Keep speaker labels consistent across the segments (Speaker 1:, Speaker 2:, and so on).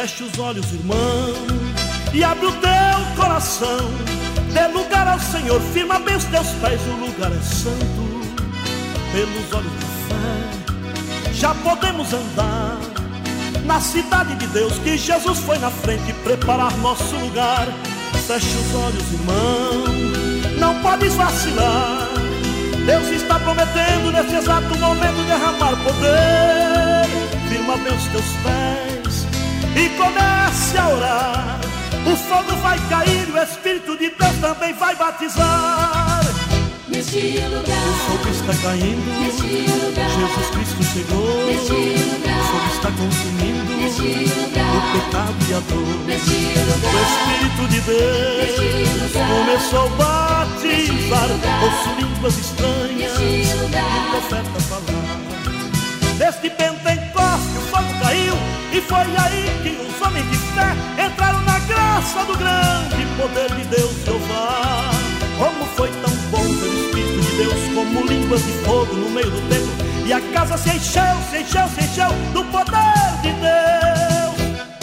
Speaker 1: Feche os olhos, irmão, e abre o teu coração. Dê lugar ao Senhor, firma bem os teus pés, o lugar é santo. Pelos olhos da fé já podemos andar na cidade de Deus, que Jesus foi na frente preparar nosso lugar. Feche os olhos, irmão, não podes vacilar. Deus está prometendo nesse exato momento derramar poder. Firma bem os teus pés e comece a orar. O fogo vai cair, o Espírito de Deus também vai batizar.
Speaker 2: Neste lugar,
Speaker 1: o fogo está caindo,
Speaker 2: neste lugar,
Speaker 1: Jesus Cristo chegou,
Speaker 2: neste lugar,
Speaker 1: o fogo está consumindo,
Speaker 2: neste lugar,
Speaker 1: o pecado e a dor.
Speaker 2: neste lugar,
Speaker 1: O Espírito de Deus começou a batizar, ouço línguas estranhas e o profeta falar. Neste Pentecoste o fogo caiu, e foi aí que os homens de fé entraram na graça do grande poder de Deus Jeová. Como foi tão bom ver o Espírito de Deus como línguas de fogo no meio do templo, e a casa se encheu, se encheu, se encheu do poder de Deus.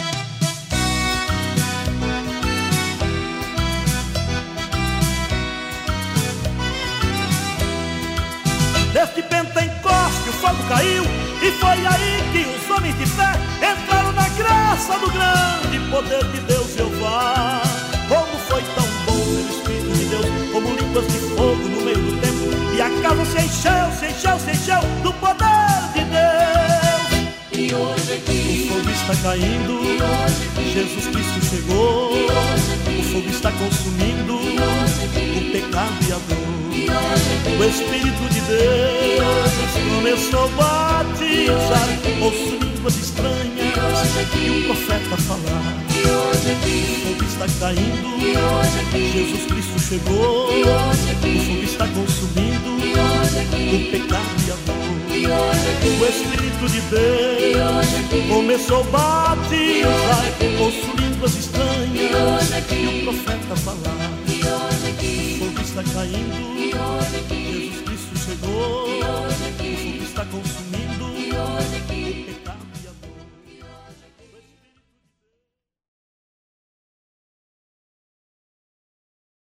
Speaker 1: Neste Pentecoste o fogo caiu, e foi aí que os homens de fé entraram na graça do grande poder de Deus Jeová. Como foi tão bom ver o Espírito de Deus como línguas de fogo no meio do templo, e a casa se encheu, se encheu, se encheu do poder de Deus.
Speaker 2: e hoje aqui,
Speaker 1: O fogo está caindo,
Speaker 2: e hoje aqui,
Speaker 1: Jesus Cristo chegou,
Speaker 2: e hoje aqui,
Speaker 1: o fogo está consumindo
Speaker 2: e hoje aqui,
Speaker 1: o pecado e a dor.
Speaker 2: e hoje aqui,
Speaker 1: O Espírito de Deus começou a batizar, ouço línguas estranhas e o profeta falar.
Speaker 2: e hoje aqui,
Speaker 1: O fogo está caindo,
Speaker 2: e hoje aqui,
Speaker 1: Jesus Cristo chegou,
Speaker 2: e hoje
Speaker 1: o
Speaker 2: aqui,
Speaker 1: fogo está consumindo
Speaker 2: e hoje
Speaker 1: o
Speaker 2: aqui,
Speaker 1: pecado e a dor.
Speaker 2: e hoje aqui,
Speaker 1: O Espírito de
Speaker 2: e
Speaker 1: Deus
Speaker 2: hoje aqui,
Speaker 1: começou a batizar, ouço línguas
Speaker 2: e
Speaker 1: estranhas
Speaker 2: hoje
Speaker 1: e
Speaker 2: aqui,
Speaker 1: o profeta falar.
Speaker 2: e hoje aqui,
Speaker 1: O fogo está caindo,
Speaker 2: e hoje aqui,
Speaker 1: Jesus